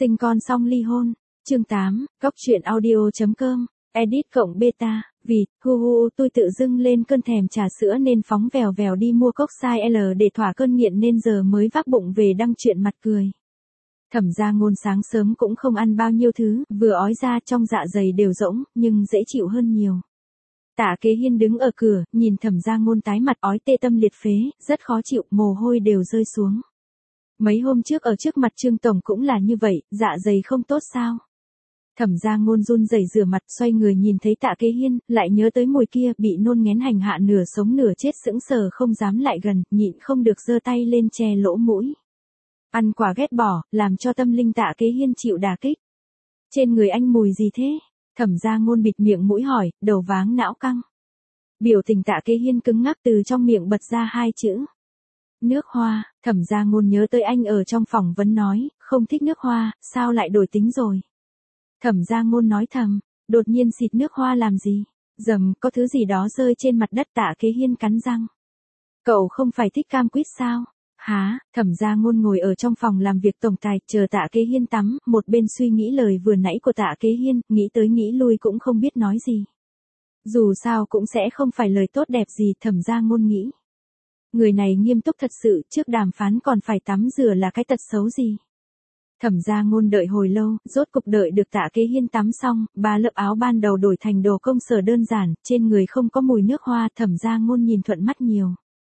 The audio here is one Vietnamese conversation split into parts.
Sinh con xong ly hôn. Chương 8, Góc truyện audio.com, edit cộng beta, vì, tôi tự dưng lên cơn thèm trà sữa nên phóng vèo vèo đi mua cốc size L để thỏa cơn nghiện nên giờ mới vác bụng về đăng chuyện mặt cười. Thẩm Gia Ngôn sáng sớm cũng không ăn bao nhiêu thứ, vừa ói ra trong dạ dày đều rỗng, nhưng dễ chịu hơn nhiều. Tạ Kế Hiên đứng ở cửa, nhìn Thẩm Gia Ngôn tái mặt ói tê tâm liệt phế, rất khó chịu, mồ hôi đều rơi xuống. Mấy hôm trước ở trước mặt Trương Tổng cũng là như vậy, dạ dày không tốt sao? Thẩm Gia Ngôn run rẩy rửa mặt, xoay người nhìn thấy Tạ Kế Hiên, lại nhớ tới mùi kia, bị nôn nghén hành hạ nửa sống nửa chết, sững sờ không dám lại gần, nhịn không được giơ tay lên che lỗ mũi. Ăn quả ghét bỏ, làm cho tâm linh Tạ Kế Hiên chịu đả kích. Trên người anh mùi gì thế? Thẩm Gia Ngôn bịt miệng mũi hỏi, đầu váng não căng. Biểu tình Tạ Kế Hiên cứng ngắc, từ trong miệng bật ra hai chữ. Nước hoa. Thẩm Gia Ngôn nhớ tới anh ở trong phỏng vấn nói, không thích nước hoa, sao lại đổi tính rồi? Thẩm Gia Ngôn nói thầm, đột nhiên xịt nước hoa làm gì? Dầm, có thứ gì đó rơi trên mặt đất. Tạ Kế Hiên cắn răng. Cậu không phải thích cam quýt sao? Hả? Thẩm Gia Ngôn ngồi ở trong phòng làm việc tổng tài, chờ Tạ Kế Hiên tắm, một bên suy nghĩ lời vừa nãy của Tạ Kế Hiên, nghĩ tới nghĩ lui cũng không biết nói gì. Dù sao cũng sẽ không phải lời tốt đẹp gì, Thẩm Gia Ngôn nghĩ. Người này nghiêm túc thật sự, trước đàm phán còn phải tắm rửa là cái tật xấu gì. Thẩm Gia Ngôn đợi hồi lâu, rốt cục đợi được Tạ Kế Hiên tắm xong, 3 lớp áo ban đầu đổi thành đồ công sở đơn giản, trên người không có mùi nước hoa, Thẩm Gia Ngôn nhìn thuận mắt nhiều.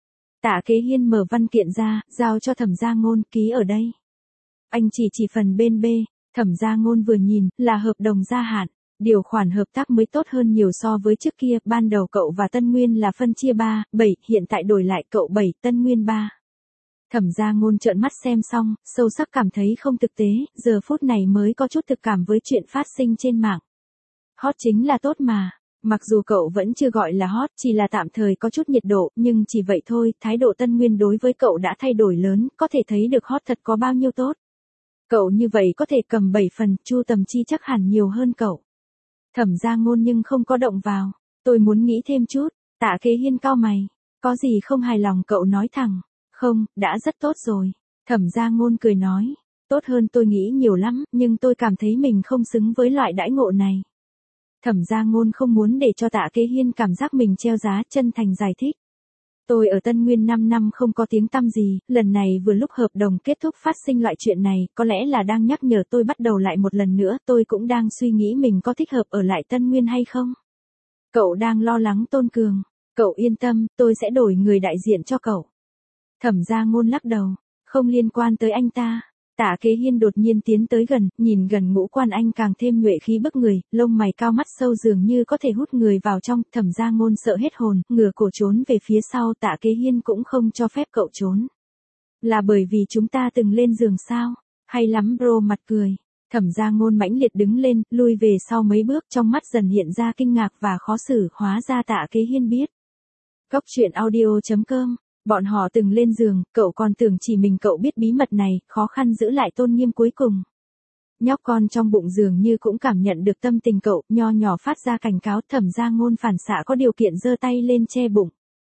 Tạ Kế Hiên mở văn kiện ra, giao cho Thẩm Gia Ngôn, ký ở đây. Anh chỉ phần bên B, Thẩm Gia Ngôn vừa nhìn, là hợp đồng gia hạn. Điều khoản hợp tác mới tốt hơn nhiều so với trước kia, ban đầu cậu và Tân Nguyên là phân chia 3/7, hiện tại đổi lại cậu 7, Tân Nguyên 3. Thẩm Gia Ngôn trợn mắt xem xong, sâu sắc cảm thấy không thực tế, giờ phút này mới có chút thực cảm với chuyện phát sinh trên mạng. Hot chính là tốt mà. Mặc dù cậu vẫn chưa gọi là hot, chỉ là tạm thời có chút nhiệt độ, nhưng chỉ vậy thôi, thái độ Tân Nguyên đối với cậu đã thay đổi lớn, có thể thấy được hot thật có bao nhiêu tốt. Cậu như vậy có thể cầm 7 phần, Chu Tầm Chi chắc hẳn nhiều hơn cậu. Thẩm Gia Ngôn nhưng không có động vào. Tôi muốn nghĩ thêm chút. Tạ Kế Hiên cau mày. Có gì không hài lòng cậu nói thẳng. Không, đã rất tốt rồi. Thẩm Gia Ngôn cười nói. Tốt hơn tôi nghĩ nhiều lắm, nhưng tôi cảm thấy mình không xứng với loại đãi ngộ này. Thẩm Gia Ngôn không muốn để cho Tạ Kế Hiên cảm giác mình treo giá, chân thành giải thích. Tôi ở Tân Nguyên 5 năm không có tiếng tăm gì, lần này vừa lúc hợp đồng kết thúc phát sinh loại chuyện này, có lẽ là đang nhắc nhở tôi bắt đầu lại một lần nữa, tôi cũng đang suy nghĩ mình có thích hợp ở lại Tân Nguyên hay không. Cậu đang lo lắng Tôn Cường, cậu yên tâm, tôi sẽ đổi người đại diện cho cậu. Thẩm Gia Ngôn lắc đầu, không liên quan tới anh ta. Tạ Kế Hiên đột nhiên tiến tới gần, nhìn gần ngũ quan anh càng thêm nhuệ khí bức người, lông mày cao mắt sâu dường như có thể hút người vào trong, Thẩm Gia Ngôn sợ hết hồn, ngửa cổ trốn về phía sau. Tạ Kế Hiên cũng không cho phép cậu trốn. Là bởi vì chúng ta từng lên giường sao? Hay lắm bro, mặt cười. Thẩm Gia Ngôn mãnh liệt đứng lên, lui về sau mấy bước, trong mắt dần hiện ra kinh ngạc và khó xử, hóa ra Tạ Kế Hiên biết. Góc truyện audio.com. Bọn họ từng lên giường, cậu còn tưởng chỉ mình cậu biết bí mật này, khó khăn giữ lại tôn nghiêm cuối cùng. Nhóc con trong bụng dường như cũng cảm nhận được tâm tình cậu, nho nhỏ phát ra cảnh cáo. Thẩm Gia Ngôn phản xạ có điều kiện giơ tay lên che bụng.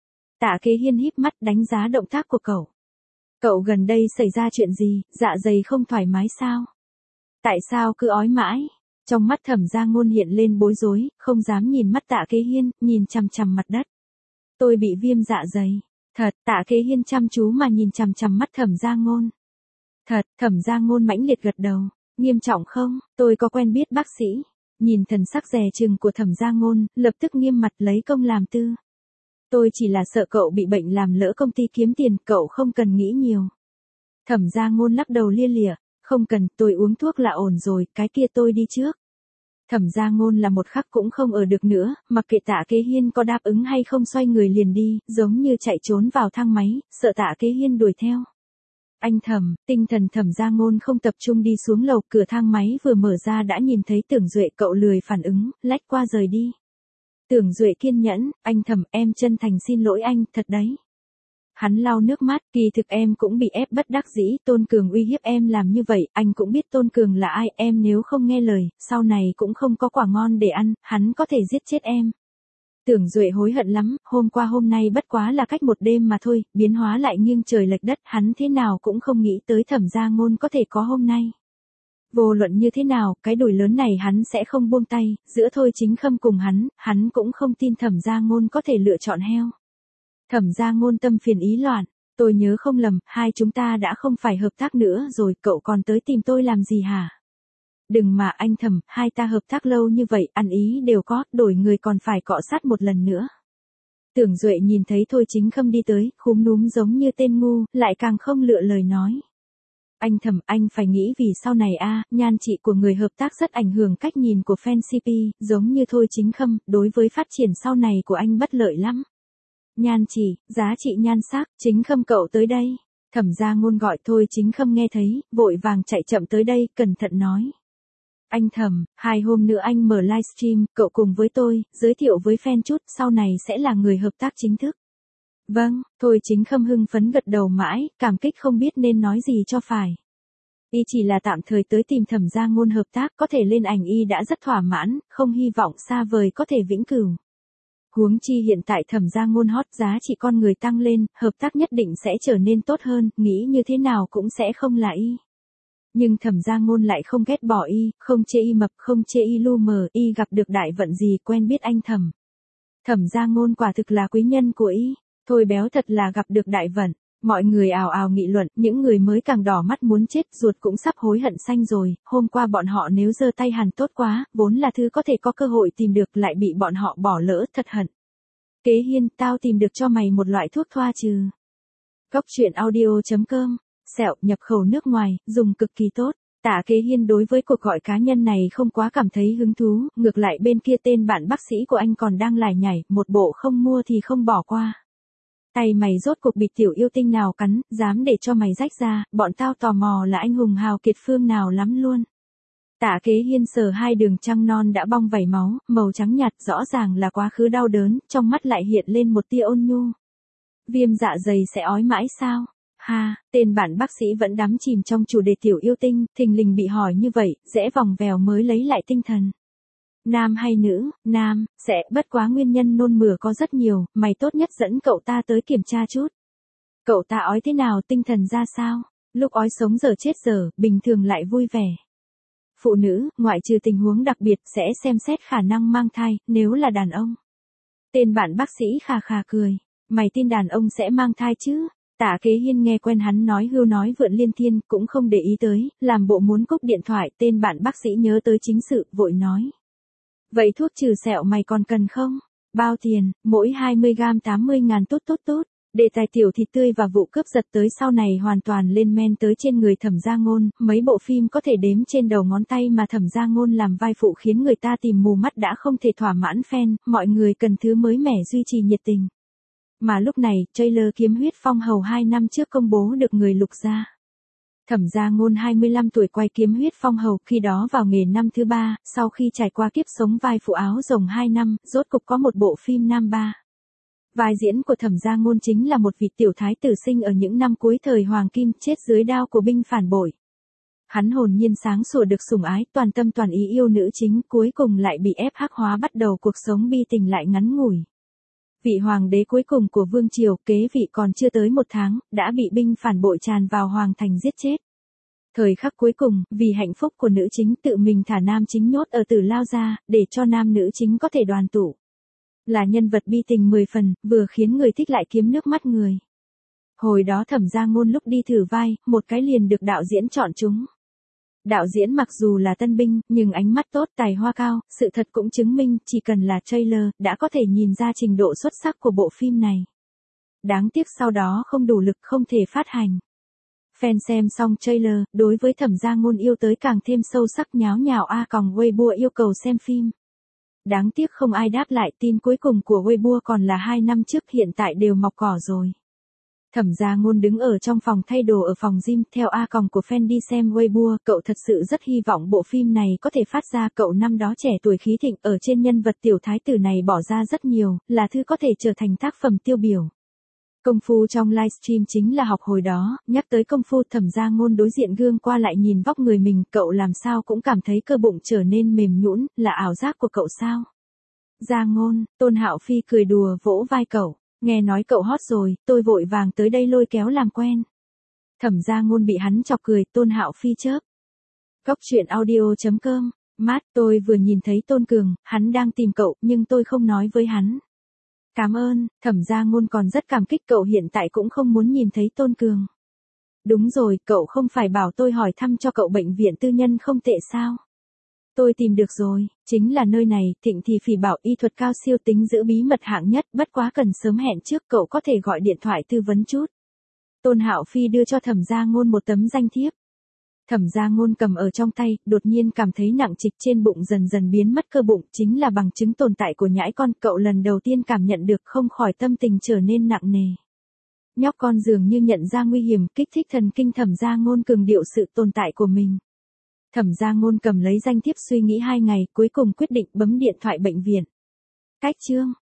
Tạ Kế Hiên híp mắt đánh giá động tác của cậu. Cậu gần đây xảy ra chuyện gì, dạ dày không thoải mái sao? Tại sao cứ ói mãi? Trong mắt Thẩm Gia Ngôn hiện lên bối rối, không dám nhìn mắt Tạ Kế Hiên, nhìn chằm chằm mặt đất. Tôi bị viêm dạ dày. Thật, Tạ Kế Hiên chăm chú mà nhìn chằm chằm mắt Thẩm Gia Ngôn. Thật, Thẩm Gia Ngôn mãnh liệt gật đầu. Nghiêm trọng không? Tôi có quen biết bác sĩ. Nhìn thần sắc dè chừng của Thẩm Gia Ngôn, lập tức nghiêm mặt lấy công làm tư. Tôi chỉ là sợ cậu bị bệnh làm lỡ công ty kiếm tiền, cậu không cần nghĩ nhiều. Thẩm Gia Ngôn lắc đầu lia lịa. Không cần, tôi uống thuốc là ổn rồi, cái kia tôi đi trước. Thẩm Gia Ngôn là một khắc cũng không ở được nữa, mặc kệ Tạ Kế Hiên có đáp ứng hay không xoay người liền đi, giống như chạy trốn vào thang máy, sợ Tạ Kế Hiên đuổi theo. Anh Thẩm, tinh thần Thẩm Gia Ngôn không tập trung đi xuống lầu, cửa thang máy vừa mở ra đã nhìn thấy Tưởng Duệ, cậu lười phản ứng, lách qua rời đi. Tưởng Duệ kiên nhẫn, anh Thẩm, em chân thành xin lỗi anh, thật đấy. Hắn lau nước mắt, kỳ thực em cũng bị ép bất đắc dĩ, Tôn Cường uy hiếp em làm như vậy, anh cũng biết Tôn Cường là ai, em nếu không nghe lời, sau này cũng không có quả ngon để ăn, hắn có thể giết chết em. Tưởng Duệ hối hận lắm, hôm qua hôm nay bất quá là cách một đêm mà thôi, biến hóa lại nghiêng trời lệch đất, hắn thế nào cũng không nghĩ tới Thẩm Gia Ngôn có thể có hôm nay. Vô luận như thế nào, cái đùi lớn này hắn sẽ không buông tay, giữa Thôi Chính Khâm cùng hắn cũng không tin Thẩm Gia Ngôn có thể lựa chọn heo. Thẩm Gia Ngôn tâm phiền ý loạn, tôi nhớ không lầm, hai chúng ta đã không phải hợp tác nữa rồi, cậu còn tới tìm tôi làm gì hả? Đừng mà anh Thẩm, hai ta hợp tác lâu như vậy, ăn ý đều có, đổi người còn phải cọ sát một lần nữa. Tưởng Duệ nhìn thấy Thôi Chính Khâm đi tới, khúm núm giống như tên ngu, lại càng không lựa lời nói. Anh Thẩm, anh phải nghĩ vì sau này nhan trị của người hợp tác rất ảnh hưởng cách nhìn của fan CP, giống như Thôi Chính Khâm, đối với phát triển sau này của anh bất lợi lắm. Nhan trị, giá trị nhan sắc, Chính Khâm cậu tới đây. Thẩm Gia Ngôn gọi Thôi Chính Khâm nghe thấy, vội vàng chạy chậm tới đây, cẩn thận nói. Anh Thẩm, 2 hôm nữa anh mở livestream, cậu cùng với tôi, giới thiệu với fan chút, sau này sẽ là người hợp tác chính thức. Vâng, Thôi Chính Khâm hưng phấn gật đầu mãi, cảm kích không biết nên nói gì cho phải. Y chỉ là tạm thời tới tìm Thẩm Gia Ngôn hợp tác, có thể lên ảnh y đã rất thỏa mãn, không hy vọng xa vời có thể vĩnh cửu. Huống chi hiện tại Thẩm Gia Ngôn hot, giá trị con người tăng lên, hợp tác nhất định sẽ trở nên tốt hơn, nghĩ như thế nào cũng sẽ không là y. Nhưng Thẩm Gia Ngôn lại không ghét bỏ y, không chê y mập, không chê y lu mờ, y gặp được đại vận gì quen biết anh Thẩm. Thẩm Gia Ngôn quả thực là quý nhân của y, thôi béo thật là gặp được đại vận. Mọi người ào ào nghị luận, những người mới càng đỏ mắt muốn chết, ruột cũng sắp hối hận xanh rồi, hôm qua bọn họ nếu giơ tay hẳn tốt quá, vốn là thứ có thể có cơ hội tìm được lại bị bọn họ bỏ lỡ, thật hận. Kế Hiên, tao tìm được cho mày một loại thuốc thoa trừ. Góc truyện audio.com, sẹo, nhập khẩu nước ngoài, dùng cực kỳ tốt. Tạ Kế Hiên đối với cuộc gọi cá nhân này không quá cảm thấy hứng thú, ngược lại bên kia tên bạn bác sĩ của anh còn đang lải nhải, một bộ không mua thì không bỏ qua. Tay mày rốt cuộc bị tiểu yêu tinh nào cắn, dám để cho mày rách ra, bọn tao tò mò là anh hùng hào kiệt phương nào lắm luôn. Tạ Kế Hiên sờ 2 đường trăng non đã bong vảy máu, màu trắng nhạt, rõ ràng là quá khứ đau đớn, trong mắt lại hiện lên một tia ôn nhu. Viêm dạ dày sẽ ói mãi sao? Ha, tên bạn bác sĩ vẫn đắm chìm trong chủ đề tiểu yêu tinh, thình lình bị hỏi như vậy, rẽ vòng vèo mới lấy lại tinh thần. Nam hay nữ, nam, sẽ, bất quá nguyên nhân nôn mửa có rất nhiều, mày tốt nhất dẫn cậu ta tới kiểm tra chút. Cậu ta ói thế nào, tinh thần ra sao? Lúc ói sống giờ chết giờ, bình thường lại vui vẻ. Phụ nữ, ngoại trừ tình huống đặc biệt, sẽ xem xét khả năng mang thai, nếu là đàn ông. Tên bạn bác sĩ khà khà cười. Mày tin đàn ông sẽ mang thai chứ? Tạ Kế Hiên nghe quen hắn nói hưu nói vượn liên thiên, cũng không để ý tới, làm bộ muốn cúp điện thoại, tên bạn bác sĩ nhớ tới chính sự, vội nói. Vậy thuốc trừ sẹo mày còn cần không? Bao tiền, mỗi 20g 80.000 tốt. Đề tài tiểu thịt tươi và vụ cướp giật tới sau này hoàn toàn lên men tới trên người Thẩm Gia Ngôn, mấy bộ phim có thể đếm trên đầu ngón tay mà Thẩm Gia Ngôn làm vai phụ khiến người ta tìm mù mắt đã không thể thỏa mãn fan, mọi người cần thứ mới mẻ duy trì nhiệt tình. Mà lúc này, trailer Kiếm Huyết Phong Hầu 2 năm trước công bố được người lục ra. Thẩm Gia Ngôn 25 tuổi quay Kiếm Huyết Phong Hầu, khi đó vào nghề năm thứ 3, sau khi trải qua kiếp sống vai phụ áo rồng 2 năm, rốt cục có một bộ phim nam 3. Vai diễn của Thẩm Gia Ngôn chính là một vị tiểu thái tử sinh ở những năm cuối thời Hoàng Kim, chết dưới đao của binh phản bội. Hắn hồn nhiên sáng sủa được sủng ái, toàn tâm toàn ý yêu nữ chính, cuối cùng lại bị ép hắc hóa, bắt đầu cuộc sống bi tình lại ngắn ngủi. Vị hoàng đế cuối cùng của vương triều, kế vị còn chưa tới 1 tháng, đã bị binh phản bội tràn vào hoàng thành giết chết. Thời khắc cuối cùng, vì hạnh phúc của nữ chính, tự mình thả nam chính nhốt ở Tử Lao ra, để cho nam nữ chính có thể đoàn tụ. Là nhân vật bi tình 10 phần, vừa khiến người thích lại kiếm nước mắt người. Hồi đó Thẩm Gia Ngôn lúc đi thử vai, một cái liền được đạo diễn chọn chúng. Đạo diễn mặc dù là tân binh, nhưng ánh mắt tốt, tài hoa cao, sự thật cũng chứng minh, chỉ cần là trailer, đã có thể nhìn ra trình độ xuất sắc của bộ phim này. Đáng tiếc sau đó không đủ lực, không thể phát hành. Fan xem xong trailer, đối với Thẩm Gia Ngôn yêu tới càng thêm sâu sắc, nháo nhào Weibo yêu cầu xem phim. Đáng tiếc không ai đáp lại, tin cuối cùng của Weibo còn là 2 năm trước, hiện tại đều mọc cỏ rồi. Thẩm Gia Ngôn đứng ở trong phòng thay đồ ở phòng gym, theo của fan đi xem Weibo, cậu thật sự rất hy vọng bộ phim này có thể phát ra, cậu năm đó trẻ tuổi khí thịnh, ở trên nhân vật tiểu thái tử này bỏ ra rất nhiều, là thứ có thể trở thành tác phẩm tiêu biểu. Công phu trong livestream chính là học hồi đó, nhắc tới công phu, Thẩm Gia Ngôn đối diện gương qua lại nhìn vóc người mình, cậu làm sao cũng cảm thấy cơ bụng trở nên mềm nhũn, là ảo giác của cậu sao? Gia Ngôn, Tôn Hạo Phi cười đùa vỗ vai cậu, nghe nói cậu hot rồi, tôi vội vàng tới đây lôi kéo làm quen. Thẩm Gia Ngôn bị hắn chọc cười, Tôn Hạo Phi chớp Cóc truyện audio.com. Mát, tôi vừa nhìn thấy Tôn Cường, hắn đang tìm cậu, nhưng tôi không nói với hắn. Cảm ơn, Thẩm Gia Ngôn còn rất cảm kích cậu hiện tại cũng không muốn nhìn thấy Tôn Cường. Đúng rồi, cậu không phải bảo tôi hỏi thăm cho cậu bệnh viện tư nhân không tệ sao? Tôi tìm được rồi, chính là nơi này, Thịnh thì phỉ bảo y thuật cao siêu tính giữ bí mật hạng nhất, bất quá cần sớm hẹn trước, cậu có thể gọi điện thoại tư vấn chút. Tôn Hạo Phi đưa cho Thẩm Gia Ngôn một tấm danh thiếp. Thẩm Gia Ngôn cầm ở trong tay, đột nhiên cảm thấy nặng trịch trên bụng dần dần biến mất cơ bụng, chính là bằng chứng tồn tại của nhãi con, cậu lần đầu tiên cảm nhận được không khỏi tâm tình trở nên nặng nề. Nhóc con dường như nhận ra nguy hiểm, kích thích thần kinh Thẩm Gia Ngôn cường điệu sự tồn tại của mình. Thẩm Gia Ngôn cầm lấy danh thiếp suy nghĩ 2 ngày, cuối cùng quyết định bấm điện thoại bệnh viện. Cách chương